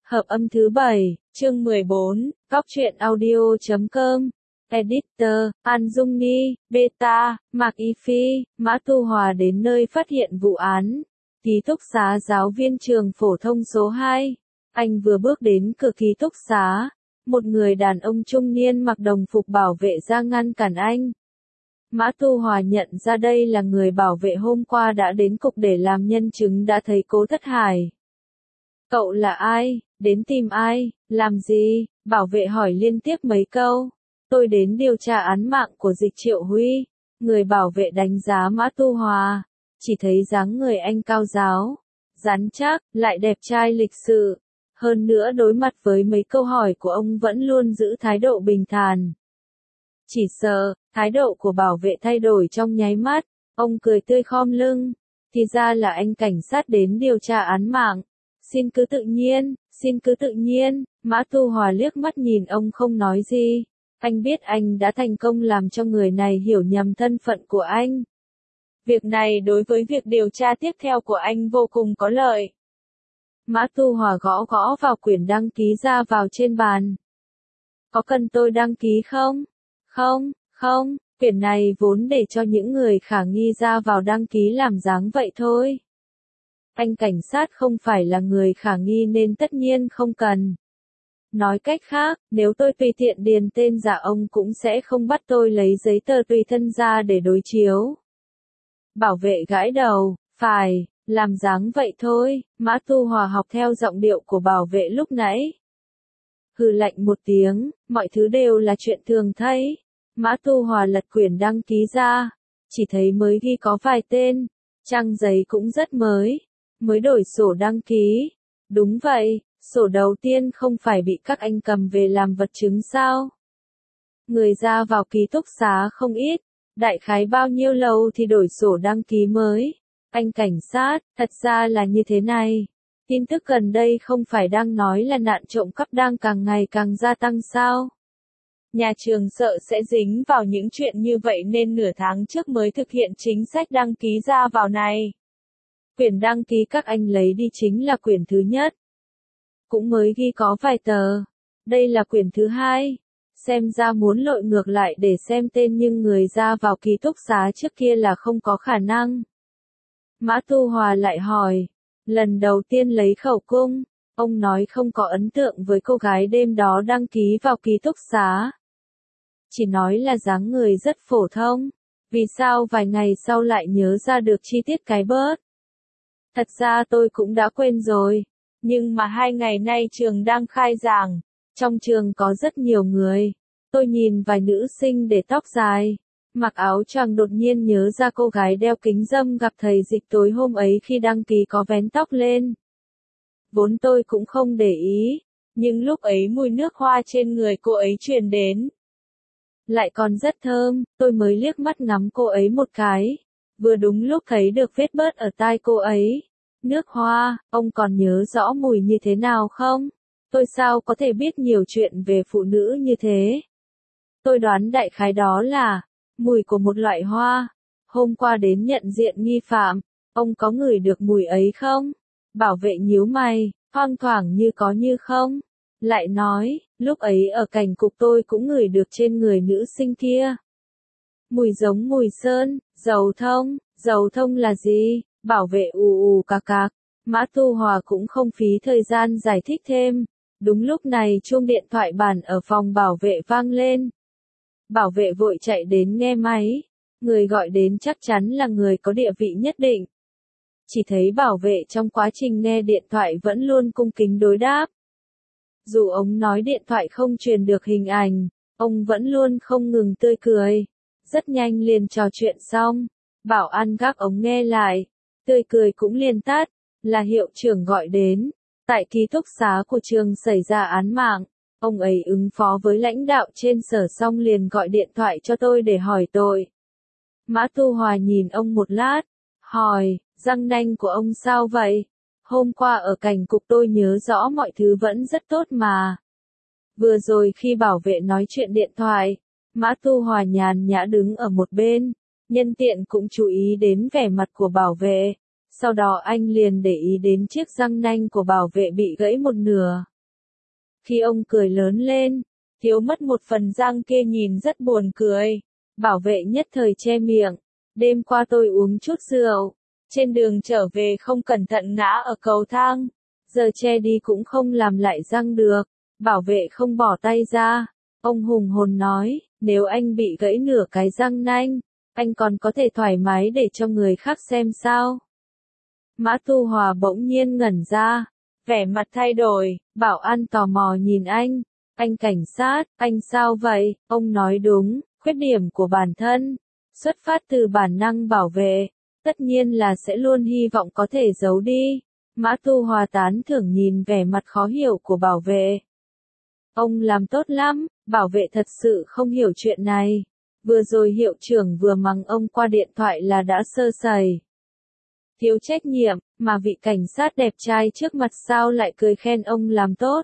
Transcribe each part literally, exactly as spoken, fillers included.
Hợp âm thứ bảy, chương mười bốn, Góc truyện audio chấm com. Editor, An Dung Ni, Beta, Mạc Y Phi, Mã Tu Hòa đến nơi phát hiện vụ án. Ký túc xá giáo viên trường phổ thông số hai. Anh vừa bước đến cửa ký túc xá. Một người đàn ông trung niên mặc đồng phục bảo vệ ra ngăn cản anh. Mã Tu Hòa nhận ra đây là người bảo vệ hôm qua đã đến cục để làm nhân chứng đã thấy Cố Thất Hải. Cậu là ai? Đến tìm ai? Làm gì? Bảo vệ hỏi liên tiếp mấy câu. Tôi đến điều tra án mạng của Dịch Triệu Huy. Người bảo vệ đánh giá Mã Tu Hòa. Chỉ thấy dáng người anh cao ráo, rắn chắc, lại đẹp trai lịch sự. Hơn nữa đối mặt với mấy câu hỏi của ông vẫn luôn giữ thái độ bình thản. Chỉ sợ, thái độ của bảo vệ thay đổi trong nháy mắt. Ông cười tươi khom lưng. Thì ra là anh cảnh sát đến điều tra án mạng. Xin cứ tự nhiên, xin cứ tự nhiên. Mã Tu Hòa liếc mắt nhìn ông không nói gì. Anh biết anh đã thành công làm cho người này hiểu nhầm thân phận của anh. Việc này đối với việc điều tra tiếp theo của anh vô cùng có lợi. Mã Tu Hòa gõ gõ vào quyển đăng ký ra vào trên bàn. Có cần tôi đăng ký không? Không, không, quyển này vốn để cho những người khả nghi ra vào đăng ký làm dáng vậy thôi. Anh cảnh sát không phải là người khả nghi nên tất nhiên không cần. Nói cách khác, nếu tôi tùy tiện điền tên giả ông cũng sẽ không bắt tôi lấy giấy tờ tùy thân ra để đối chiếu. Bảo vệ gãi đầu, phải, làm dáng vậy thôi. Mã Tu Hòa học theo giọng điệu của bảo vệ lúc nãy. Hừ lạnh một tiếng, mọi thứ đều là chuyện thường thấy. Mã Tu Hòa lật quyển đăng ký ra, chỉ thấy mới ghi có vài tên, trang giấy cũng rất mới, mới đổi sổ đăng ký. Đúng vậy, sổ đầu tiên không phải bị các anh cầm về làm vật chứng sao? Người ra vào ký túc xá không ít, đại khái bao nhiêu lâu thì đổi sổ đăng ký mới. Anh cảnh sát, thật ra là như thế này. Tin tức gần đây không phải đang nói là nạn trộm cắp đang càng ngày càng gia tăng sao? Nhà trường sợ sẽ dính vào những chuyện như vậy nên nửa tháng trước mới thực hiện chính sách đăng ký ra vào này. Quyển đăng ký các anh lấy đi chính là quyển thứ nhất. Cũng mới ghi có vài tờ. Đây là quyển thứ hai. Xem ra muốn lội ngược lại để xem tên nhưng người ra vào ký túc xá trước kia là không có khả năng. Mã Tu Hòa lại hỏi. Lần đầu tiên lấy khẩu cung, ông nói không có ấn tượng với cô gái đêm đó đăng ký vào ký túc xá. Chỉ nói là dáng người rất phổ thông. Vì sao vài ngày sau lại nhớ ra được chi tiết cái bớt? Thật ra tôi cũng đã quên rồi. Nhưng mà hai ngày nay trường đang khai giảng. Trong trường có rất nhiều người. Tôi nhìn vài nữ sinh để tóc dài, mặc áo choàng đột nhiên nhớ ra cô gái đeo kính râm gặp thầy Dịch tối hôm ấy khi đăng ký có vén tóc lên. Vốn tôi cũng không để ý, nhưng lúc ấy mùi nước hoa trên người cô ấy truyền đến. Lại còn rất thơm, tôi mới liếc mắt ngắm cô ấy một cái. Vừa đúng lúc thấy được vết bớt ở tai cô ấy. Nước hoa, ông còn nhớ rõ mùi như thế nào không? Tôi sao có thể biết nhiều chuyện về phụ nữ như thế? Tôi đoán đại khái đó là mùi của một loại hoa. Hôm qua đến nhận diện nghi phạm, ông có ngửi được mùi ấy không? Bảo vệ nhíu mày, thoang thoảng như có như không. Lại nói, lúc ấy ở cảnh cục tôi cũng ngửi được trên người nữ sinh kia. Mùi giống mùi sơn, dầu thông. Dầu thông là gì? Bảo vệ ù ù cạc cạc. Mã Tu Hòa cũng không phí thời gian giải thích thêm. Đúng lúc này chuông điện thoại bàn ở phòng bảo vệ vang lên. Bảo vệ vội chạy đến nghe máy. Người gọi đến chắc chắn là người có địa vị nhất định. Chỉ thấy bảo vệ trong quá trình nghe điện thoại vẫn luôn cung kính đối đáp. Dù ông nói điện thoại không truyền được hình ảnh, ông vẫn luôn không ngừng tươi cười. Rất nhanh liền trò chuyện xong. Bảo an gác ống nghe lại. Tươi cười cũng liền tắt. Là hiệu trưởng gọi đến. Tại ký túc xá của trường xảy ra án mạng. Ông ấy ứng phó với lãnh đạo trên sở xong liền gọi điện thoại cho tôi để hỏi tội. Mã Tu Hòa nhìn ông một lát. Hỏi, răng nanh của ông sao vậy? Hôm qua ở cảnh cục tôi nhớ rõ mọi thứ vẫn rất tốt mà. Vừa rồi khi bảo vệ nói chuyện điện thoại, Mã Tu Hòa nhàn nhã đứng ở một bên. Nhân tiện cũng chú ý đến vẻ mặt của bảo vệ. Sau đó anh liền để ý đến chiếc răng nanh của bảo vệ bị gãy một nửa. Khi ông cười lớn lên, thiếu mất một phần răng kia nhìn rất buồn cười. Bảo vệ nhất thời che miệng. Đêm qua tôi uống chút rượu. Trên đường trở về không cẩn thận ngã ở cầu thang. Giờ che đi cũng không làm lại răng được. Bảo vệ không bỏ tay ra. Ông hùng hồn nói, nếu anh bị gãy nửa cái răng nanh, anh còn có thể thoải mái để cho người khác xem sao. Mã Tu Hòa bỗng nhiên ngẩn ra. Vẻ mặt thay đổi, bảo an tò mò nhìn anh. Anh cảnh sát, anh sao vậy? Ông nói đúng, khuyết điểm của bản thân. Xuất phát từ bản năng bảo vệ. Tất nhiên là sẽ luôn hy vọng có thể giấu đi. Mã Tu Hòa tán thưởng nhìn vẻ mặt khó hiểu của bảo vệ. Ông làm tốt lắm, bảo vệ thật sự không hiểu chuyện này. Vừa rồi hiệu trưởng vừa mắng ông qua điện thoại là đã sơ sẩy. Thiếu trách nhiệm, mà vị cảnh sát đẹp trai trước mặt sao lại cười khen ông làm tốt.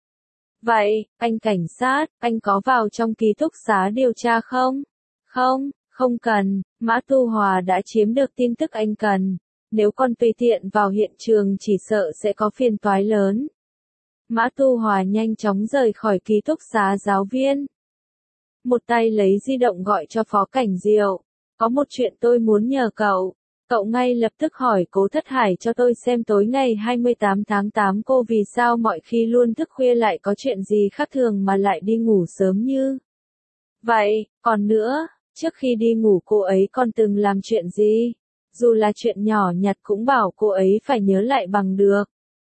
Vậy, anh cảnh sát, anh có vào trong ký túc xá điều tra không? Không, không cần, Mã Tu Hòa đã chiếm được tin tức anh cần. Nếu con tùy tiện vào hiện trường chỉ sợ sẽ có phiền toái lớn. Mã Tu Hòa nhanh chóng rời khỏi ký túc xá giáo viên. Một tay lấy di động gọi cho Phó Cảnh Diệu. Có một chuyện tôi muốn nhờ cậu. Cậu ngay lập tức hỏi Cố Thất Hải cho tôi xem tối ngày hai mươi tám tháng tám cô vì sao mọi khi luôn thức khuya lại có chuyện gì khác thường mà lại đi ngủ sớm như. Vậy, còn nữa, trước khi đi ngủ cô ấy còn từng làm chuyện gì? Dù là chuyện nhỏ nhặt cũng bảo cô ấy phải nhớ lại bằng được.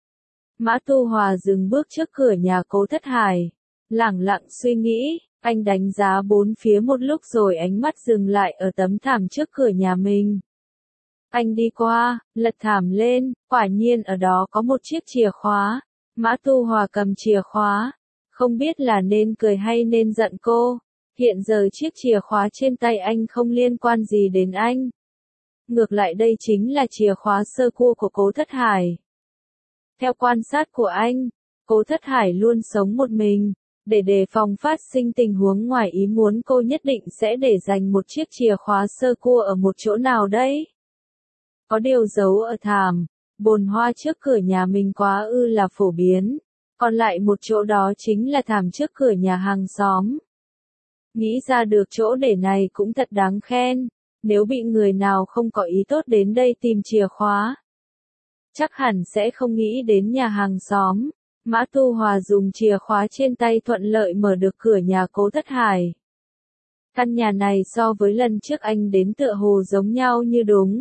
Mã Tu Hòa dừng bước trước cửa nhà Cố Thất Hải. Lẳng lặng suy nghĩ, anh đánh giá bốn phía một lúc rồi ánh mắt dừng lại ở tấm thảm trước cửa nhà mình. Anh đi qua, lật thảm lên, quả nhiên ở đó có một chiếc chìa khóa. Mã Tu Hòa cầm chìa khóa. Không biết là nên cười hay nên giận cô. Hiện giờ chiếc chìa khóa trên tay anh không liên quan gì đến anh. Ngược lại đây chính là chìa khóa sơ cua của Cố Thất Hải. Theo quan sát của anh, Cố Thất Hải luôn sống một mình. Để đề phòng phát sinh tình huống ngoài ý muốn cô nhất định sẽ để dành một chiếc chìa khóa sơ cua ở một chỗ nào đấy. Có điều giấu ở thảm, bồn hoa trước cửa nhà mình quá ư là phổ biến. Còn lại một chỗ đó chính là thảm trước cửa nhà hàng xóm. Nghĩ ra được chỗ để này cũng thật đáng khen. Nếu bị người nào không có ý tốt đến đây tìm chìa khóa, chắc hẳn sẽ không nghĩ đến nhà hàng xóm. Mã Tu Hòa dùng chìa khóa trên tay thuận lợi mở được cửa nhà Cố Thất Hải. Căn nhà này so với lần trước anh đến tựa hồ giống nhau như đúng.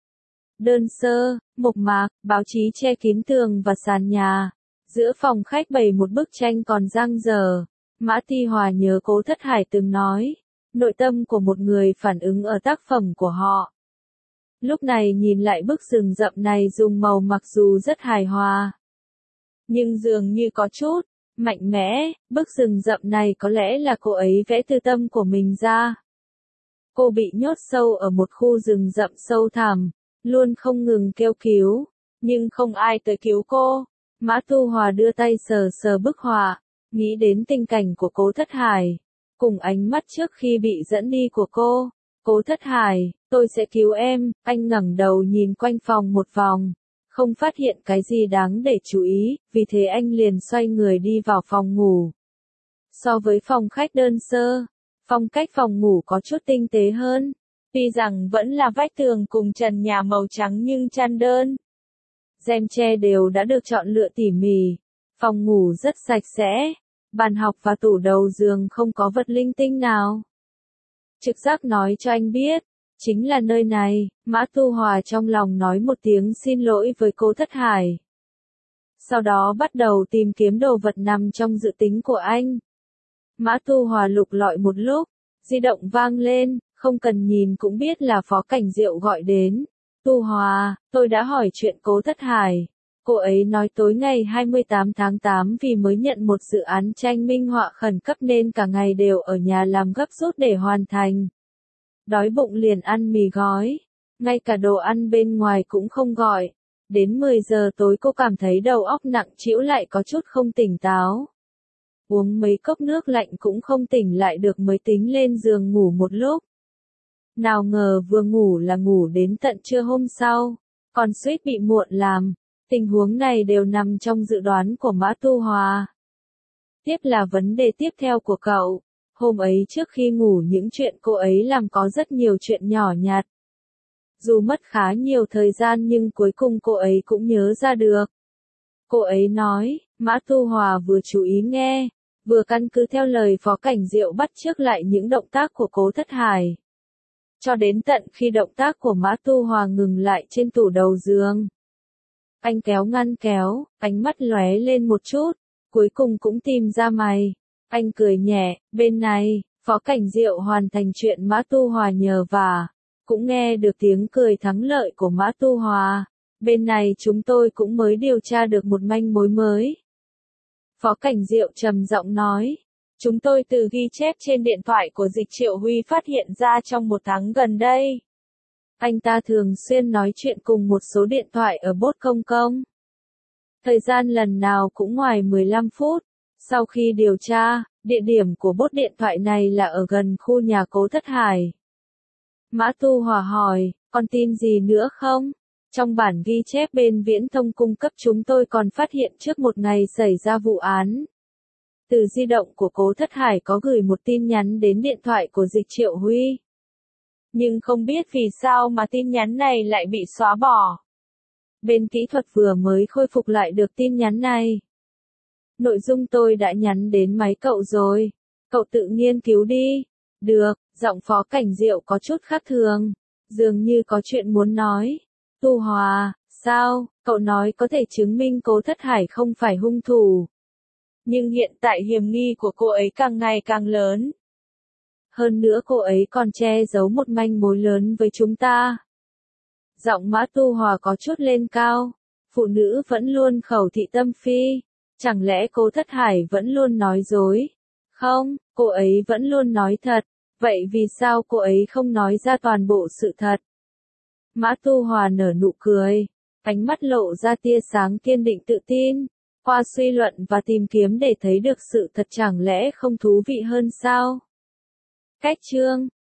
Đơn sơ, mộc mạc, báo chí che kín tường và sàn nhà. Giữa phòng khách bày một bức tranh còn dang dở. Mã Tu Hòa nhớ Cố Thất Hải từng nói, nội tâm của một người phản ứng ở tác phẩm của họ. Lúc này nhìn lại bức rừng rậm này dùng màu mặc dù rất hài hòa, nhưng dường như có chút mạnh mẽ. Bức rừng rậm này có lẽ là cô ấy vẽ từ tâm của mình ra. Cô bị nhốt sâu ở một khu rừng rậm sâu thẳm, luôn không ngừng kêu cứu, nhưng không ai tới cứu cô. Mã Tu Hòa đưa tay sờ sờ bức họa, nghĩ đến tình cảnh của Cố Thất Hải, cùng ánh mắt trước khi bị dẫn đi của cô. Cố Thất Hải, tôi sẽ cứu em. Anh ngẩng đầu nhìn quanh phòng một vòng, không phát hiện cái gì đáng để chú ý, vì thế anh liền xoay người đi vào phòng ngủ. So với phòng khách đơn sơ, phong cách phòng ngủ có chút tinh tế hơn. Tuy rằng vẫn là vách tường cùng trần nhà màu trắng nhưng chăn đơn, rèm tre đều đã được chọn lựa tỉ mỉ. Phòng ngủ rất sạch sẽ, bàn học và tủ đầu giường không có vật linh tinh nào. Trực giác nói cho anh biết, chính là nơi này. Mã Tu Hòa trong lòng nói một tiếng xin lỗi với Cố Thất Hải. Sau đó bắt đầu tìm kiếm đồ vật nằm trong dự tính của anh. Mã Tu Hòa lục lọi một lúc, di động vang lên, không cần nhìn cũng biết là Phó Cảnh Diệu gọi đến. Tu Hòa, tôi đã hỏi chuyện Cố Thất Hải. Cô ấy nói tối ngày hai mươi tám tháng tám vì mới nhận một dự án tranh minh họa khẩn cấp nên cả ngày đều ở nhà làm gấp rút để hoàn thành. Đói bụng liền ăn mì gói, ngay cả đồ ăn bên ngoài cũng không gọi. Đến mười giờ tối cô cảm thấy đầu óc nặng trĩu lại có chút không tỉnh táo. Uống mấy cốc nước lạnh cũng không tỉnh lại được mới tính lên giường ngủ một lúc. Nào ngờ vừa ngủ là ngủ đến tận trưa hôm sau, còn suýt bị muộn làm. Tình huống này đều nằm trong dự đoán của Mã Tu Hòa. Tiếp là vấn đề tiếp theo của cậu. Hôm ấy trước khi ngủ những chuyện cô ấy làm có rất nhiều chuyện nhỏ nhặt. Dù mất khá nhiều thời gian nhưng cuối cùng cô ấy cũng nhớ ra được. Cô ấy nói, Mã Tu Hòa vừa chú ý nghe, vừa căn cứ theo lời Phó Cảnh Diệu bắt chước lại những động tác của Cố Thất Hải. Cho đến tận khi động tác của Mã Tu Hòa ngừng lại trên tủ đầu giường. Anh kéo ngăn kéo, ánh mắt lóe lên một chút, cuối cùng cũng tìm ra mày. Anh cười nhẹ, bên này, Phó Cảnh Diệu hoàn thành chuyện Mã Tu Hòa nhờ vả, cũng nghe được tiếng cười thắng lợi của Mã Tu Hòa. Bên này chúng tôi cũng mới điều tra được một manh mối mới. Phó Cảnh Diệu trầm giọng nói, chúng tôi từ ghi chép trên điện thoại của Dịch Triệu Huy phát hiện ra trong một tháng gần đây. Anh ta thường xuyên nói chuyện cùng một số điện thoại ở Bốt Công Công. Thời gian lần nào cũng ngoài mười lăm phút. Sau khi điều tra, địa điểm của bốt điện thoại này là ở gần khu nhà Cố Thất Hải. Mã Tu Hòa hỏi, còn tin gì nữa không? Trong bản ghi chép bên Viễn Thông cung cấp chúng tôi còn phát hiện trước một ngày xảy ra vụ án. Từ di động của Cố Thất Hải có gửi một tin nhắn đến điện thoại của Dịch Triệu Huy. Nhưng không biết vì sao mà tin nhắn này lại bị xóa bỏ. Bên kỹ thuật vừa mới khôi phục lại được tin nhắn này. Nội dung tôi đã nhắn đến máy cậu rồi. Cậu tự nghiên cứu đi. Được, giọng Phó Cảnh Diệu có chút khác thường. Dường như có chuyện muốn nói. Tu Hòa, sao, cậu nói có thể chứng minh Cố Thất Hải không phải hung thủ. Nhưng hiện tại hiểm nghi của cô ấy càng ngày càng lớn. Hơn nữa cô ấy còn che giấu một manh mối lớn với chúng ta. Giọng Mã Tu Hòa có chút lên cao. Phụ nữ vẫn luôn khẩu thị tâm phi. Chẳng lẽ Cố Thất Hải vẫn luôn nói dối? Không, cô ấy vẫn luôn nói thật. Vậy vì sao cô ấy không nói ra toàn bộ sự thật? Mã Tu Hòa nở nụ cười. Ánh mắt lộ ra tia sáng kiên định tự tin. Qua suy luận và tìm kiếm để thấy được sự thật chẳng lẽ không thú vị hơn sao? Cách chương